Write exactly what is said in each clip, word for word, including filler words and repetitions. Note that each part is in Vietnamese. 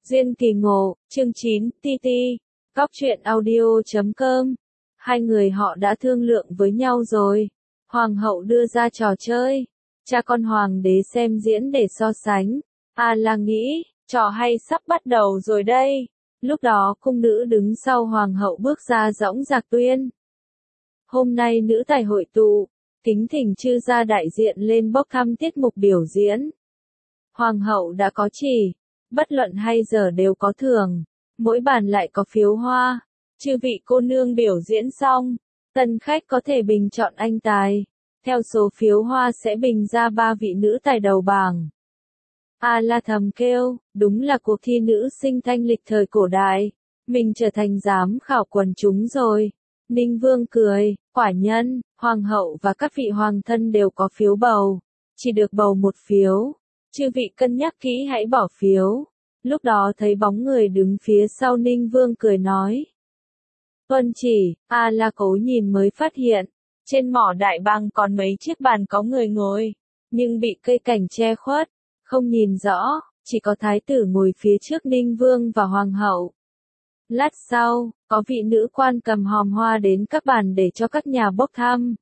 Duyên kỳ ngộ, chương chín, ti ti, góc truyện audio chấm com. Hai người họ đã thương lượng với nhau rồi. Hoàng hậu đưa ra trò chơi. Cha con hoàng đế xem diễn để so sánh. À là nghĩ, trò hay sắp bắt đầu rồi đây. Lúc đó cung nữ đứng sau hoàng hậu bước ra dõng dạc tuyên. Hôm nay nữ tài hội tụ, kính thỉnh chư gia đại diện lên bốc thăm tiết mục biểu diễn. Hoàng hậu đã có chỉ, bất luận hay giờ đều có thưởng, mỗi bàn lại có phiếu hoa. Chư vị cô nương biểu diễn xong, tân khách có thể bình chọn anh tài. Theo số phiếu hoa sẽ bình ra ba vị nữ tài đầu bảng. A la thầm kêu, đúng là cuộc thi nữ sinh thanh lịch thời cổ đại. Mình trở thành giám khảo quần chúng rồi. Ninh Vương cười, quả nhân, hoàng hậu và các vị hoàng thân đều có phiếu bầu. Chỉ được bầu một phiếu. Chư vị cân nhắc kỹ hãy bỏ phiếu. Lúc đó thấy bóng người đứng phía sau Ninh Vương cười nói. Tuân chỉ, A la cố nhìn mới phát hiện. Trên mỏ đại bàng còn mấy chiếc bàn có người ngồi. Nhưng bị cây cảnh che khuất. Không nhìn rõ, chỉ có thái tử ngồi phía trước Ninh Vương và hoàng hậu. Lát sau, có vị nữ quan cầm hòm hoa đến các bàn để cho các nhà bốc thăm.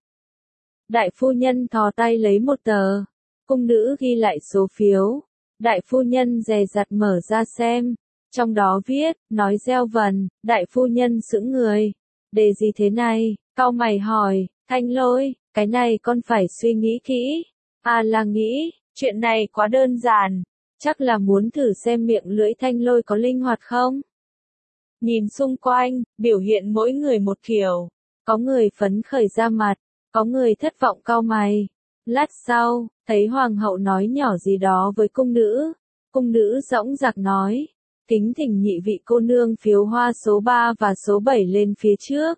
Đại phu nhân thò tay lấy một tờ. Cung nữ ghi lại số phiếu. Đại phu nhân dè dặt mở ra xem. Trong đó viết, nói gieo vần. Đại phu nhân sững người. Đề gì thế này? Cau mày hỏi, Thanh Lôi, cái này con phải suy nghĩ kỹ. À là nghĩ, chuyện này quá đơn giản. Chắc là muốn thử xem miệng lưỡi Thanh Lôi có linh hoạt không? Nhìn xung quanh, biểu hiện mỗi người một kiểu. Có người phấn khởi ra mặt, có người thất vọng cau mày. Lát sau, thấy hoàng hậu nói nhỏ gì đó với cung nữ. Cung nữ dõng dạc nói, kính thỉnh nhị vị cô nương phiếu hoa số ba và số bảy lên phía trước.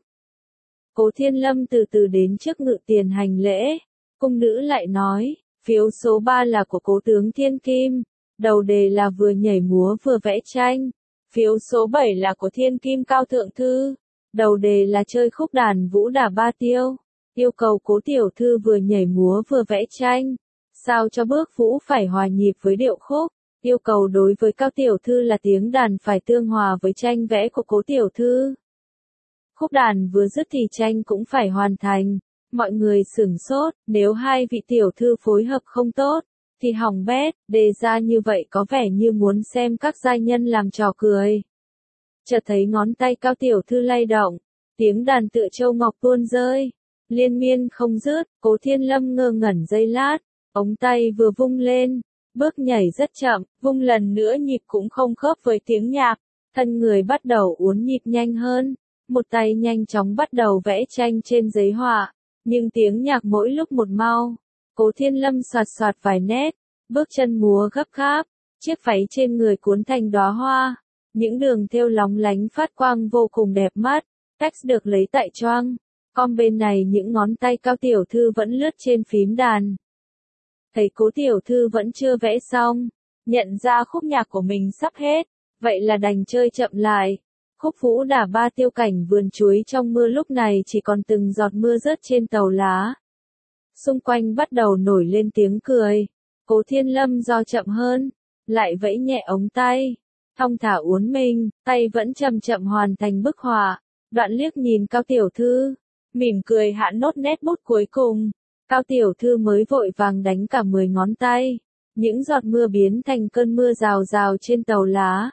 Cố Thiên Lâm từ từ đến trước ngự tiền hành lễ. Cung nữ lại nói, phiếu số ba là của cố tướng Thiên Kim. Đầu đề là vừa nhảy múa vừa vẽ tranh. Phiếu số bảy là của Thiên Kim Cao Thượng Thư. Đầu đề là chơi khúc đàn vũ đả ba tiêu. Yêu cầu cố tiểu thư vừa nhảy múa vừa vẽ tranh. Sao cho bước vũ phải hòa nhịp với điệu khúc. Yêu cầu đối với Cao tiểu thư là tiếng đàn phải tương hòa với tranh vẽ của cố tiểu thư. Khúc đàn vừa dứt thì tranh cũng phải hoàn thành. Mọi người sửng sốt, nếu hai vị tiểu thư phối hợp không tốt, thì hỏng bét. Đề ra như vậy có vẻ như muốn xem các giai nhân làm trò cười. Chợt thấy ngón tay Cao tiểu thư lay động, tiếng đàn tựa châu ngọc tuôn rơi, liên miên không dứt. Cố Thiên Lâm ngơ ngẩn giây lát, ống tay vừa vung lên, bước nhảy rất chậm, vung lần nữa nhịp cũng không khớp với tiếng nhạc, thân người bắt đầu uốn nhịp nhanh hơn, một tay nhanh chóng bắt đầu vẽ tranh trên giấy họa, nhưng tiếng nhạc mỗi lúc một mau. Cố Thiên Lâm soạt soạt vài nét, bước chân múa gấp gáp, chiếc váy trên người cuốn thành đóa hoa, những đường thêu lóng lánh phát quang vô cùng đẹp mắt, text được lấy tại choang. Con bên này những ngón tay Cao tiểu thư vẫn lướt trên phím đàn. Thấy cố tiểu thư vẫn chưa vẽ xong, nhận ra khúc nhạc của mình sắp hết, vậy là đành chơi chậm lại. Khúc vũ đả ba tiêu cảnh vườn chuối trong mưa lúc này chỉ còn từng giọt mưa rớt trên tàu lá. Xung quanh bắt đầu nổi lên tiếng cười. Cố Thiên Lâm do chậm hơn, lại vẫy nhẹ ống tay, thong thả uốn mình, tay vẫn chậm chậm hoàn thành bức họa. Đoạn liếc nhìn Cao tiểu thư, mỉm cười hạ nốt nét bút cuối cùng. Cao tiểu thư mới vội vàng đánh cả mười ngón tay. Những giọt mưa biến thành cơn mưa rào rào trên tàu lá.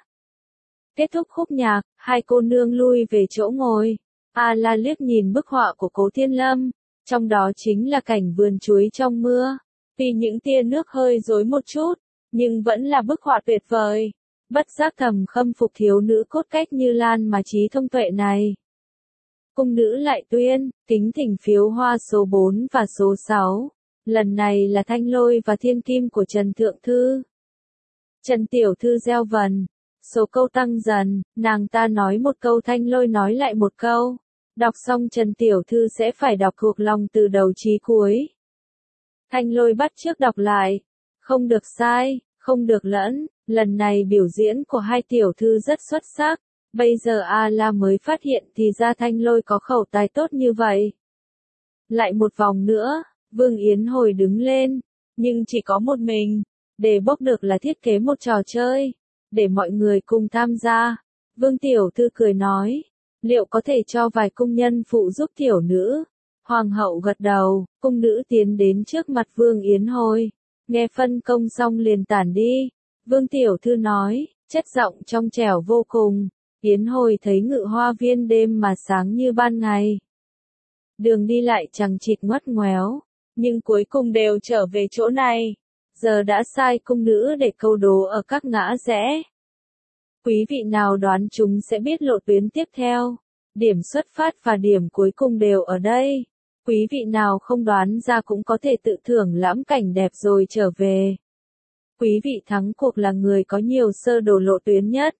Kết thúc khúc nhạc, hai cô nương lui về chỗ ngồi. A la liếc nhìn bức họa của Cố Thiên Lâm, trong đó chính là cảnh vườn chuối trong mưa. Tuy những tia nước hơi rối một chút, nhưng vẫn là bức họa tuyệt vời. Bất giác thầm khâm phục thiếu nữ cốt cách như Lan mà trí thông tuệ này. Cung nữ lại tuyên, kính thỉnh phiếu hoa số bốn và số sáu. Lần này là Thanh Lôi và Thiên Kim của Trần Thượng Thư. Trần tiểu thư gieo vần. Số câu tăng dần, nàng ta nói một câu Thanh Lôi nói lại một câu. Đọc xong Trần tiểu thư sẽ phải đọc thuộc lòng từ đầu chí cuối. Thanh Lôi bắt chước đọc lại. Không được sai, không được lẫn, lần này biểu diễn của hai tiểu thư rất xuất sắc. Bây giờ A la mới phát hiện thì ra Thanh Lôi có khẩu tài tốt như vậy. Lại một vòng nữa, Vương Yến Hồi đứng lên, nhưng chỉ có một mình. Để bốc được là thiết kế một trò chơi. để mọi người cùng tham gia. Vương tiểu thư cười nói, liệu có thể cho vài cung nhân phụ giúp tiểu nữ? Hoàng hậu gật đầu, cung nữ tiến đến trước mặt Vương Yến Hồi, nghe phân công xong liền tản đi. Vương tiểu thư nói, chất giọng trong trẻo vô cùng. Yến Hồi thấy ngự hoa viên đêm mà sáng như ban ngày. Đường đi lại chằng chịt ngoắt ngoéo, nhưng cuối cùng đều trở về chỗ này. Giờ đã sai cung nữ để câu đố ở các ngã rẽ. Quý vị nào đoán chúng sẽ biết lộ tuyến tiếp theo. Điểm xuất phát và điểm cuối cùng đều ở đây. Quý vị nào không đoán ra cũng có thể tự thưởng lãm cảnh đẹp rồi trở về. Quý vị thắng cuộc là người có nhiều sơ đồ lộ tuyến nhất.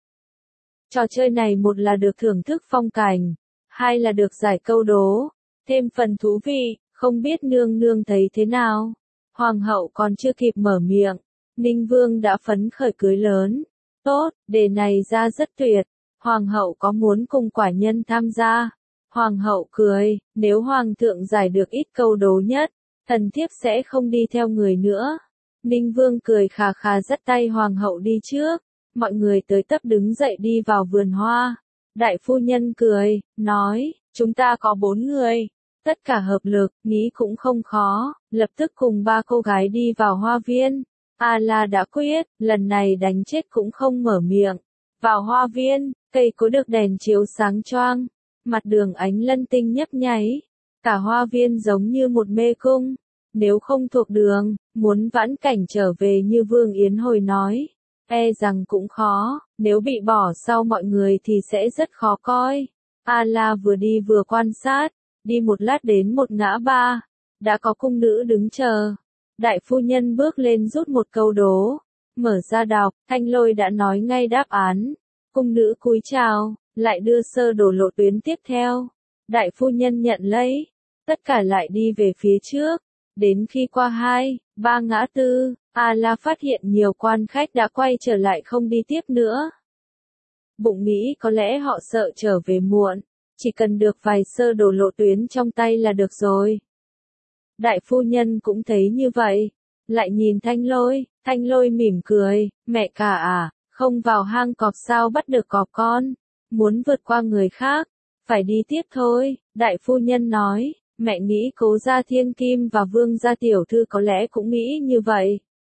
Trò chơi này một là được thưởng thức phong cảnh, hai là được giải câu đố. Thêm phần thú vị, không biết nương nương thấy thế nào. Hoàng hậu còn chưa kịp mở miệng, Ninh Vương đã phấn khởi cười lớn. Tốt, đề này ra rất tuyệt. Hoàng hậu có muốn cùng quả nhân tham gia? Hoàng hậu cười, nếu hoàng thượng giải được ít câu đố nhất, thần thiếp sẽ không đi theo người nữa. Ninh Vương cười khà khà dắt tay hoàng hậu đi trước. Mọi người tới tấp đứng dậy đi vào vườn hoa. Đại phu nhân cười, nói, chúng ta có bốn người. Tất cả hợp lực, nghĩ cũng không khó, lập tức cùng ba cô gái đi vào hoa viên. A La đã quyết, lần này đánh chết cũng không mở miệng. Vào hoa viên, cây cối được đèn chiếu sáng choang, mặt đường ánh lân tinh nhấp nháy. Cả hoa viên giống như một mê cung. Nếu không thuộc đường, muốn vãn cảnh trở về như Vương Yến Hồi nói, e rằng cũng khó, nếu bị bỏ sau mọi người thì sẽ rất khó coi. A La vừa đi vừa quan sát, đi một lát đến một ngã ba, đã có cung nữ đứng chờ. Đại phu nhân bước lên rút một câu đố, mở ra đọc, Thanh Lôi đã nói ngay đáp án. Cung nữ cúi chào, lại đưa sơ đồ lộ tuyến tiếp theo. Đại phu nhân nhận lấy, tất cả lại đi về phía trước. Đến khi qua hai, ba ngã tư, A La phát hiện nhiều quan khách đã quay trở lại không đi tiếp nữa. Bụng nghĩ có lẽ họ sợ trở về muộn, chỉ cần được vài sơ đồ lộ tuyến trong tay là được rồi. Đại phu nhân cũng thấy như vậy, lại nhìn Thanh Lôi, Thanh Lôi mỉm cười, mẹ cả à, không vào hang cọp sao bắt được cọp con, muốn vượt qua người khác, phải đi tiếp thôi. Đại phu nhân nói, mẹ nghĩ Cố gia Thiên Kim và Vương gia tiểu thư có lẽ cũng nghĩ như vậy.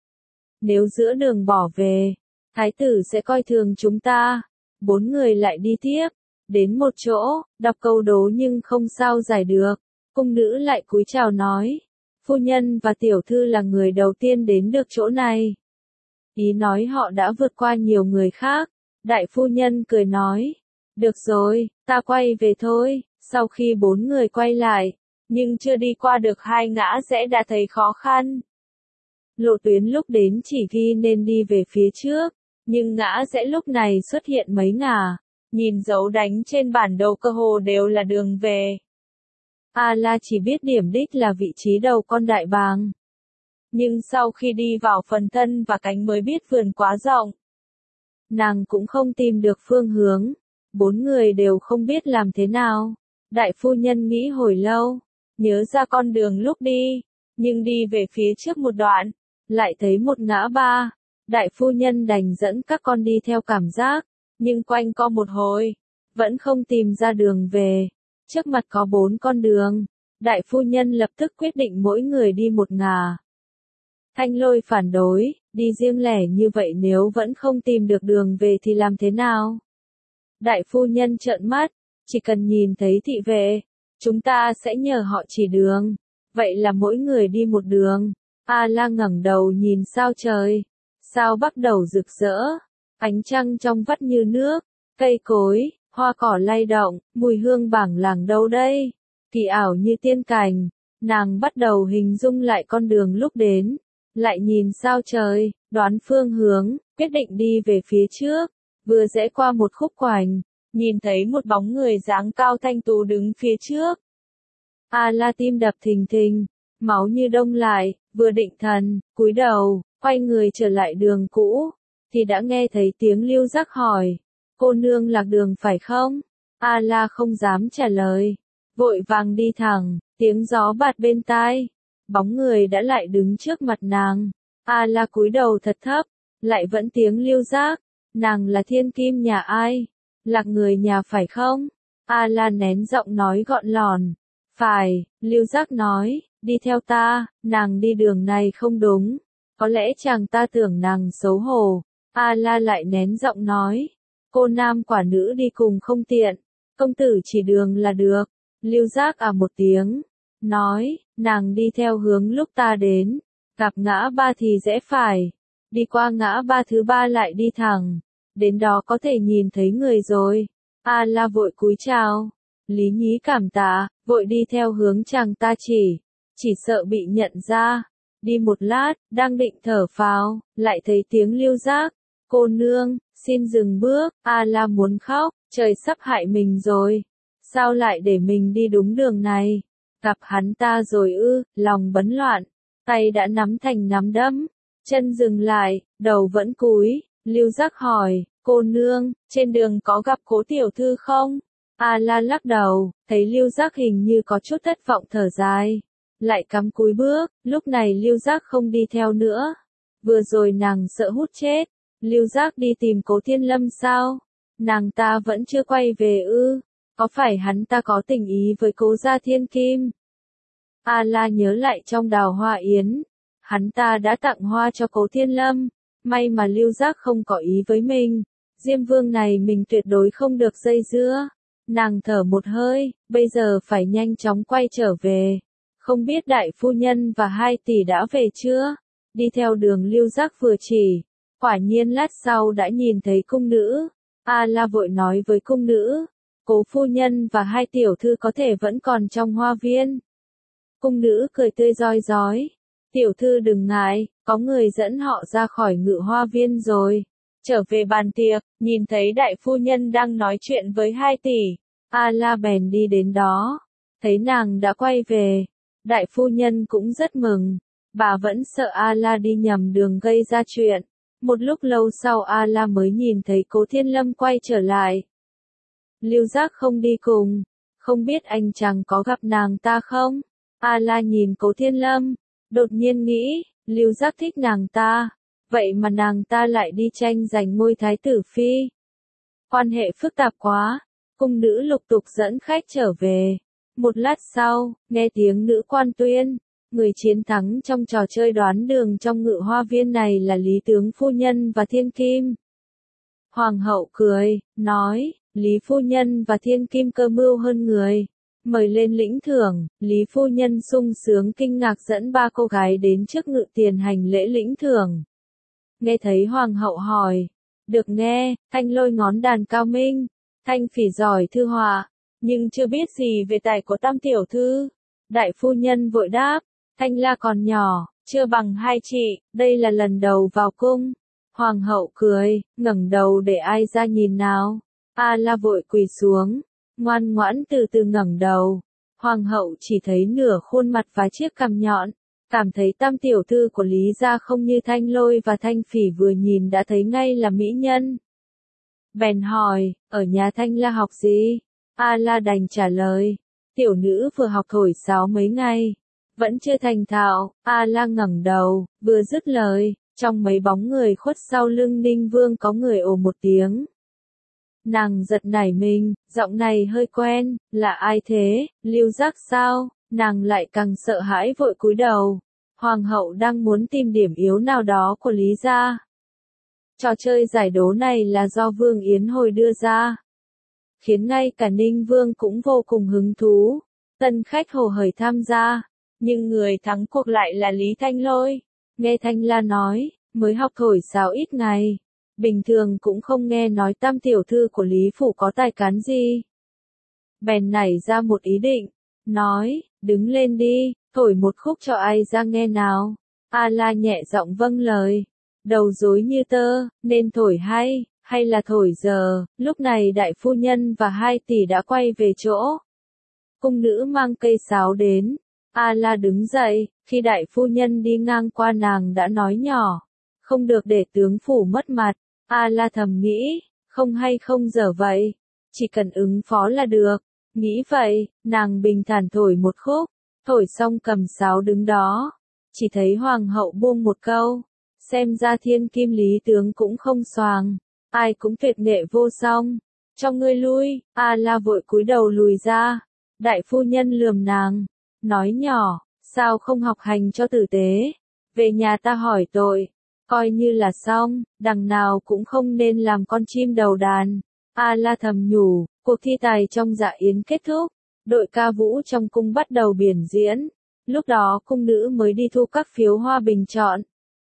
Nếu giữa đường bỏ về, thái tử sẽ coi thường chúng ta. Bốn người lại đi tiếp, đến một chỗ, đọc câu đố nhưng không sao giải được. Cung nữ lại cúi chào nói, phu nhân và tiểu thư là người đầu tiên đến được chỗ này. Ý nói họ đã vượt qua nhiều người khác. Đại phu nhân cười nói, được rồi, ta quay về thôi. Sau khi bốn người quay lại, nhưng chưa đi qua được hai ngã rẽ đã thấy khó khăn. Lộ tuyến lúc đến chỉ ghi nên đi về phía trước, nhưng ngã rẽ lúc này xuất hiện mấy ngả, nhìn dấu đánh trên bản đồ cơ hồ đều là đường về. A La chỉ biết điểm đích là vị trí đầu con đại bàng. Nhưng sau khi đi vào phần thân và cánh mới biết vườn quá rộng. Nàng cũng không tìm được phương hướng, bốn người đều không biết làm thế nào. Đại phu nhân nghĩ hồi lâu, nhớ ra con đường lúc đi, nhưng đi về phía trước một đoạn, lại thấy một ngã ba. Đại phu nhân đành dẫn các con đi theo cảm giác, nhưng quanh co một hồi, vẫn không tìm ra đường về. Trước mặt có bốn con đường, đại phu nhân lập tức quyết định mỗi người đi một ngả. Thanh Lôi phản đối, đi riêng lẻ như vậy nếu vẫn không tìm được đường về thì làm thế nào? Đại phu nhân trợn mắt, chỉ cần nhìn thấy thị vệ, chúng ta sẽ nhờ họ chỉ đường. Vậy là mỗi người đi một đường. A La ngẩng đầu nhìn sao trời, sao bắt đầu rực rỡ, ánh trăng trong vắt như nước, cây cối, hoa cỏ lay động, mùi hương bảng làng đâu đây, kỳ ảo như tiên cảnh. Nàng bắt đầu hình dung lại con đường lúc đến, lại nhìn sao trời, đoán phương hướng, quyết định đi về phía trước. Vừa rẽ qua một khúc quảnh, nhìn thấy một bóng người dáng cao thanh tú đứng phía trước. A La tim đập thình thình, máu như đông lại, vừa định thần, cúi đầu, quay người trở lại đường cũ, thì đã nghe thấy tiếng Lưu Giác hỏi, cô nương lạc đường phải không? A La không dám trả lời, vội vàng đi thẳng, tiếng gió bạt bên tai, bóng người đã lại đứng trước mặt nàng. A La cúi đầu thật thấp, lại vẫn tiếng Lưu Giác, nàng là thiên kim nhà ai? Lạc người nhà phải không? A La nén giọng nói gọn lòn. Phải, Lưu Giác nói, đi theo ta, nàng đi đường này không đúng. Có lẽ chàng ta tưởng nàng xấu hổ. A La lại nén giọng nói, cô nam quả nữ đi cùng không tiện, công tử chỉ đường là được. Lưu Giác à một tiếng, nói, nàng đi theo hướng lúc ta đến, gặp ngã ba thì rẽ phải, đi qua ngã ba thứ ba lại đi thẳng, đến đó có thể nhìn thấy người rồi. A La vội cúi chào, Lý Nhí cảm tạ, vội đi theo hướng chàng ta chỉ, chỉ sợ bị nhận ra. Đi một lát, đang định thở phào, lại thấy tiếng Lưu Giác, cô nương, xin dừng bước. A La muốn khóc, trời sắp hại mình rồi, sao lại để mình đi đúng đường này? Gặp hắn ta rồi ư? Lòng bấn loạn, tay đã nắm thành nắm đấm, chân dừng lại, đầu vẫn cúi. Lưu Giác hỏi, cô nương, trên đường có gặp Cố tiểu thư không? A La lắc đầu, thấy Lưu Giác hình như có chút thất vọng thở dài, lại cắm cúi bước. Lúc này Lưu Giác không đi theo nữa. Vừa rồi nàng sợ hút chết. Lưu Giác đi tìm Cố Thiên Lâm sao? Nàng ta vẫn chưa quay về ư? Có phải hắn ta có tình ý với Cố gia thiên kim? A La nhớ lại trong đào hoa yến, hắn ta đã tặng hoa cho Cố Thiên Lâm. May mà Lưu Giác không có ý với mình. Diêm Vương này mình tuyệt đối không được dây dưa. Nàng thở một hơi, bây giờ phải nhanh chóng quay trở về. Không biết đại phu nhân và hai tỷ đã về chưa? Đi theo đường Lưu Giác vừa chỉ, quả nhiên lát sau đã nhìn thấy cung nữ. A La vội nói với cung nữ, Cố phu nhân và hai tiểu thư có thể vẫn còn trong hoa viên. Cung nữ cười tươi rói rói, tiểu thư đừng ngại, có người dẫn họ ra khỏi ngự hoa viên rồi. Trở về bàn tiệc, nhìn thấy đại phu nhân đang nói chuyện với hai tỷ. A La bèn đi đến đó, thấy nàng đã quay về. Đại phu nhân cũng rất mừng, bà vẫn sợ A La đi nhầm đường gây ra chuyện. Một lúc lâu sau A La mới nhìn thấy Cố Thiên Lâm quay trở lại. Lưu Giác không đi cùng, không biết anh chàng có gặp nàng ta không? A La nhìn Cố Thiên Lâm, đột nhiên nghĩ, Lưu Giác thích nàng ta, vậy mà nàng ta lại đi tranh giành ngôi thái tử phi. Quan hệ phức tạp quá. Cung nữ lục tục dẫn khách trở về. Một lát sau, nghe tiếng nữ quan tuyên, người chiến thắng trong trò chơi đoán đường trong ngự hoa viên này là Lý tướng phu nhân và Thiên Kim. Hoàng hậu cười, nói, Lý phu nhân và Thiên Kim cơ mưu hơn người, mời lên lĩnh thưởng. Lý phu nhân sung sướng kinh ngạc dẫn ba cô gái đến trước ngự tiền hành lễ lĩnh thưởng. Nghe thấy hoàng hậu hỏi, được nghe, Thanh Lôi ngón đàn cao minh, Thanh Phỉ giỏi thư họa, nhưng chưa biết gì về tài của tam tiểu thư. Đại phu nhân vội đáp, Thanh La còn nhỏ, chưa bằng hai chị, đây là lần đầu vào cung. Hoàng hậu cười, ngẩng đầu để ai ra nhìn nào. A La vội quỳ xuống, ngoan ngoãn từ từ ngẩng đầu. Hoàng hậu chỉ thấy nửa khuôn mặt và chiếc cằm nhọn, cảm thấy tam tiểu thư của Lý gia không như Thanh Lôi và Thanh Phỉ vừa nhìn đã thấy ngay là mỹ nhân. Bèn hỏi, ở nhà Thanh La học gì? A La đành trả lời, tiểu nữ vừa học thổi sáo mấy ngày, vẫn chưa thành thạo. A La ngẩng đầu, vừa dứt lời, trong mấy bóng người khuất sau lưng Ninh Vương có người ồ một tiếng. Nàng giật nảy mình, giọng này hơi quen, là ai thế? Lưu Giác sao? Nàng lại càng sợ hãi vội cúi đầu. Hoàng hậu đang muốn tìm điểm yếu nào đó của Lý gia. Trò chơi giải đố này là do Vương Yến Hồi đưa ra, khiến ngay cả Ninh Vương cũng vô cùng hứng thú. Tân khách hồ hởi tham gia, nhưng người thắng cuộc lại là Lý Thanh Lôi. Nghe Thanh La nói, mới học thổi sáo ít ngày, bình thường cũng không nghe nói tam tiểu thư của Lý Phủ có tài cán gì. Bèn nảy ra một ý định, nói, đứng lên đi, thổi một khúc cho ai ra nghe nào. A La nhẹ giọng vâng lời, đầu rối như tơ, nên thổi hay, hay là thổi giờ. Lúc này đại phu nhân và hai tỷ đã quay về chỗ. Cung nữ mang cây sáo đến. A La đứng dậy, khi đại phu nhân đi ngang qua nàng đã nói nhỏ, không được để tướng phủ mất mặt. A La thầm nghĩ, không hay không dở vậy, chỉ cần ứng phó là được. Nghĩ vậy, nàng bình thản thổi một khúc, thổi xong cầm sáo đứng đó, chỉ thấy hoàng hậu buông một câu, xem ra Thiên Kim Lý tướng cũng không xoàng. ai cũng tuyệt nghệ vô song. Cho ngươi lui, A La vội cúi đầu lùi ra. Đại phu nhân lườm nàng, nói nhỏ, sao không học hành cho tử tế, về nhà ta hỏi tội, coi như là xong, đằng nào cũng không nên làm con chim đầu đàn. A La thầm nhủ, cuộc thi tài trong dạ yến kết thúc, đội ca vũ trong cung bắt đầu biểu diễn, lúc đó cung nữ mới đi thu các phiếu hoa bình chọn.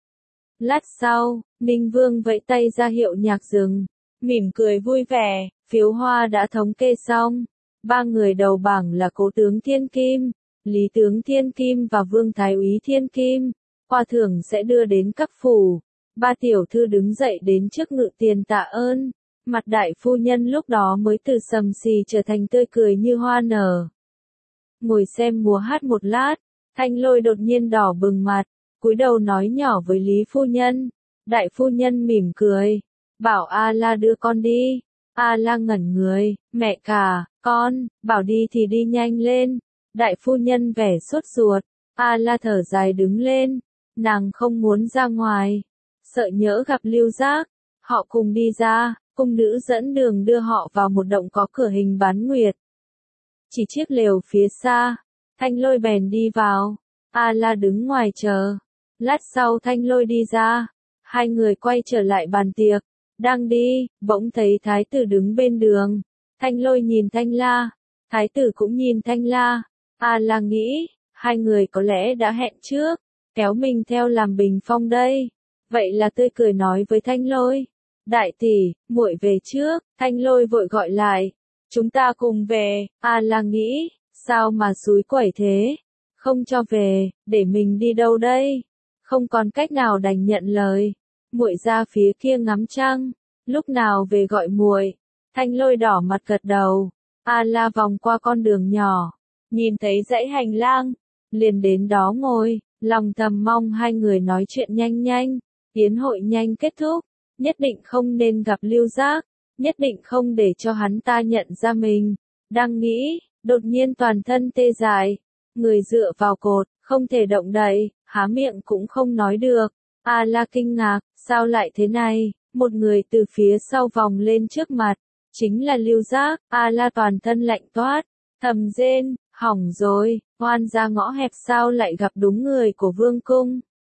Lát sau, Ninh Vương vẫy tay ra hiệu nhạc dừng, mỉm cười vui vẻ, phiếu hoa đã thống kê xong. Ba người đầu bảng là Cố tướng Thiên Kim, Lý tướng Thiên Kim và Vương Thái úy Thiên Kim. Hoa thưởng sẽ đưa đến các phủ. Ba tiểu thư đứng dậy đến trước ngự tiền tạ ơn. Mặt đại phu nhân lúc đó mới từ sầm xì trở thành tươi cười như hoa nở. Ngồi xem múa hát một lát, Thanh Lôi đột nhiên đỏ bừng mặt, cúi đầu nói nhỏ với Lý phu nhân. Đại phu nhân mỉm cười, bảo A La đưa con đi. A La ngẩn người, mẹ cả, con, bảo đi thì đi nhanh lên. Đại phu nhân vẻ sốt ruột, A La thở dài đứng lên, nàng không muốn ra ngoài, sợ nhỡ gặp Lưu Giác. Họ cùng đi ra, cung nữ dẫn đường đưa họ vào một động có cửa hình bán nguyệt. Chỉ chiếc lều phía xa, Thanh Lôi bèn đi vào, A La đứng ngoài chờ. Lát sau Thanh Lôi đi ra, hai người quay trở lại bàn tiệc. Đang đi, bỗng thấy thái tử đứng bên đường. Thanh Lôi nhìn Thanh La, thái tử cũng nhìn Thanh La. A La nghĩ, hai người có lẽ đã hẹn trước, kéo mình theo làm bình phong đây. Vậy là tươi cười nói với Thanh Lôi, đại tỷ, muội về trước. Thanh Lôi vội gọi lại, chúng ta cùng về. A La nghĩ, sao mà xúi quẩy thế, không cho về, để mình đi đâu đây? Không còn cách nào đành nhận lời. Muội ra phía kia ngắm trăng, lúc nào về gọi muội. Thanh Lôi đỏ mặt gật đầu. A La vòng qua con đường nhỏ, nhìn thấy dãy hành lang, liền đến đó ngồi, lòng thầm mong hai người nói chuyện nhanh nhanh, yến hội nhanh kết thúc, nhất định không nên gặp Lưu Giác, nhất định không để cho hắn ta nhận ra mình. Đang nghĩ, đột nhiên toàn thân tê dại, người dựa vào cột, không thể động đậy, há miệng cũng không nói được. A La kinh ngạc, sao lại thế này? Một người từ phía sau vòng lên trước mặt, chính là Lưu Giác. A La toàn thân lạnh toát, thầm rên, hỏng rồi, oan ra ngõ hẹp sao lại gặp đúng người của vương cung.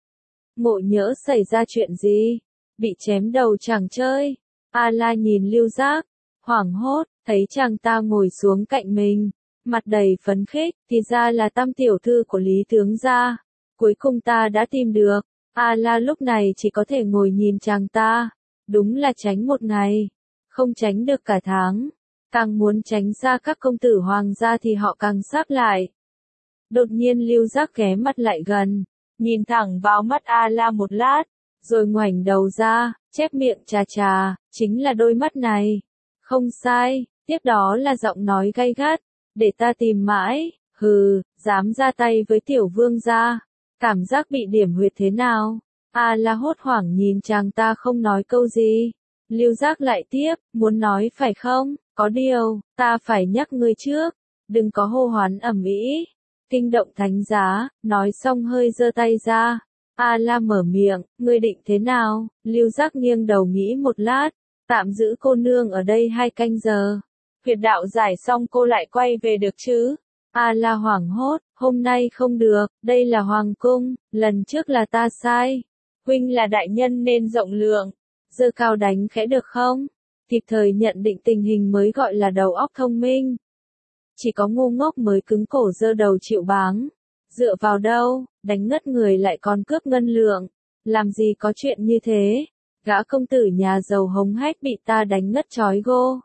Ngộ nhỡ xảy ra chuyện gì? Bị chém đầu chẳng chơi. A La nhìn Lưu Giác, hoảng hốt, thấy chàng ta ngồi xuống cạnh mình, mặt đầy phấn khích, thì ra là tam tiểu thư của Lý tướng gia. Cuối cùng ta đã tìm được. A La lúc này chỉ có thể ngồi nhìn chàng ta, đúng là tránh một ngày, không tránh được cả tháng, càng muốn tránh xa các công tử hoàng gia thì họ càng sáp lại. Đột nhiên Lưu Giác ghé mắt lại gần, nhìn thẳng vào mắt A La một lát, rồi ngoảnh đầu ra, chép miệng chà chà, chính là đôi mắt này. Không sai, tiếp đó là giọng nói gay gắt, để ta tìm mãi, hừ, dám ra tay với tiểu vương gia. Cảm giác bị điểm huyệt thế nào? A La hốt hoảng nhìn chàng ta không nói câu gì. Lưu Giác lại tiếp, muốn nói phải không? Có điều, ta phải nhắc ngươi trước, đừng có hô hoán ầm ĩ, kinh động thánh giá. Nói xong hơi giơ tay ra. A La mở miệng, ngươi định thế nào? Lưu Giác nghiêng đầu nghĩ một lát, tạm giữ cô nương ở đây hai canh giờ. Huyệt đạo giải xong cô lại quay về được chứ? A La hoảng hốt, hôm nay không được, đây là hoàng cung, lần trước là ta sai. Huynh là đại nhân nên rộng lượng, giơ cao đánh khẽ được không? Kịp thời nhận định tình hình mới gọi là đầu óc thông minh. Chỉ có ngu ngốc mới cứng cổ giơ đầu chịu báng. Dựa vào đâu, đánh ngất người lại còn cướp ngân lượng. Làm gì có chuyện như thế? Gã công tử nhà giàu hống hách bị ta đánh ngất chói gô.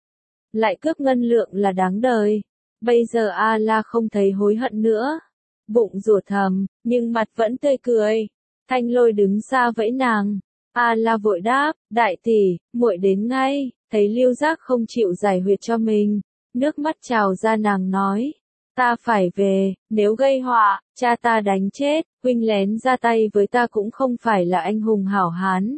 Lại cướp ngân lượng là đáng đời. Bây giờ A La không thấy hối hận nữa. Bụng rủa thầm, nhưng mặt vẫn tươi cười. Thanh Lôi đứng xa vẫy nàng. A La vội đáp, đại tỷ, muội đến ngay. Thấy Lưu Giác không chịu giải huyệt cho mình, nước mắt trào ra, nàng nói, ta phải về, nếu gây họa, cha ta đánh chết, huynh lén ra tay với ta cũng không phải là anh hùng hảo hán.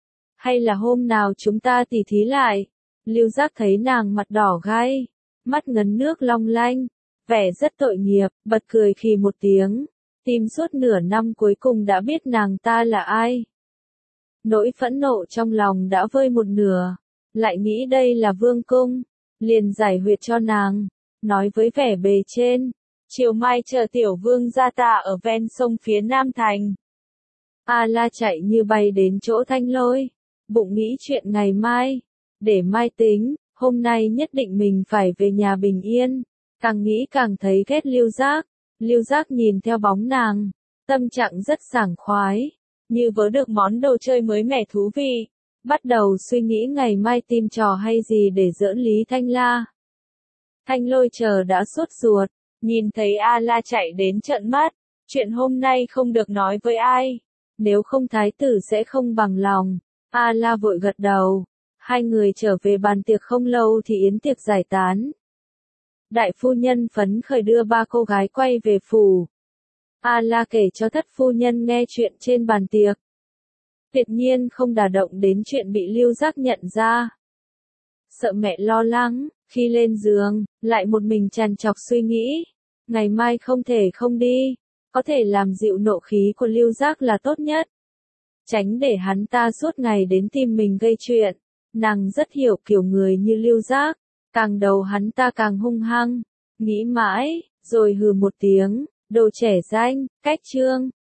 Hay là hôm nào chúng ta tỉ thí lại? Lưu Giác thấy nàng mặt đỏ gai, mắt ngấn nước long lanh, vẻ rất tội nghiệp, bật cười khì một tiếng, tìm suốt nửa năm cuối cùng đã biết nàng ta là ai. Nỗi phẫn nộ trong lòng đã vơi một nửa, lại nghĩ đây là vương cung, liền giải huyệt cho nàng, nói với vẻ bề trên, chiều mai chờ tiểu vương gia ta ở ven sông phía Nam Thành. A La chạy như bay đến chỗ Thanh Lôi, bụng nghĩ chuyện ngày mai, để mai tính, hôm nay nhất định mình phải về nhà bình yên, càng nghĩ càng thấy ghét Lưu Giác, Lưu Giác nhìn theo bóng nàng, tâm trạng rất sảng khoái, như vớ được món đồ chơi mới mẻ thú vị, bắt đầu suy nghĩ ngày mai tìm trò hay gì để giỡn Lý Thanh La. Thanh Lôi chờ đã sốt ruột, nhìn thấy A La chạy đến trợn mắt, chuyện hôm nay không được nói với ai, nếu không thái tử sẽ không bằng lòng. A La vội gật đầu, hai người trở về bàn tiệc không lâu thì yến tiệc giải tán. Đại phu nhân phấn khởi đưa ba cô gái quay về phủ. A La kể cho thất phu nhân nghe chuyện trên bàn tiệc. Tuyệt nhiên không đả động đến chuyện bị Lưu Giác nhận ra. Sợ mẹ lo lắng, khi lên giường, lại một mình trằn trọc suy nghĩ. Ngày mai không thể không đi, có thể làm dịu nộ khí của Lưu Giác là tốt nhất. Tránh để hắn ta suốt ngày đến tìm mình gây chuyện. Nàng rất hiểu kiểu người như Lưu Giác, càng đầu hắn ta càng hung hăng. Nghĩ mãi, rồi hừ một tiếng, đồ trẻ danh, cách trương.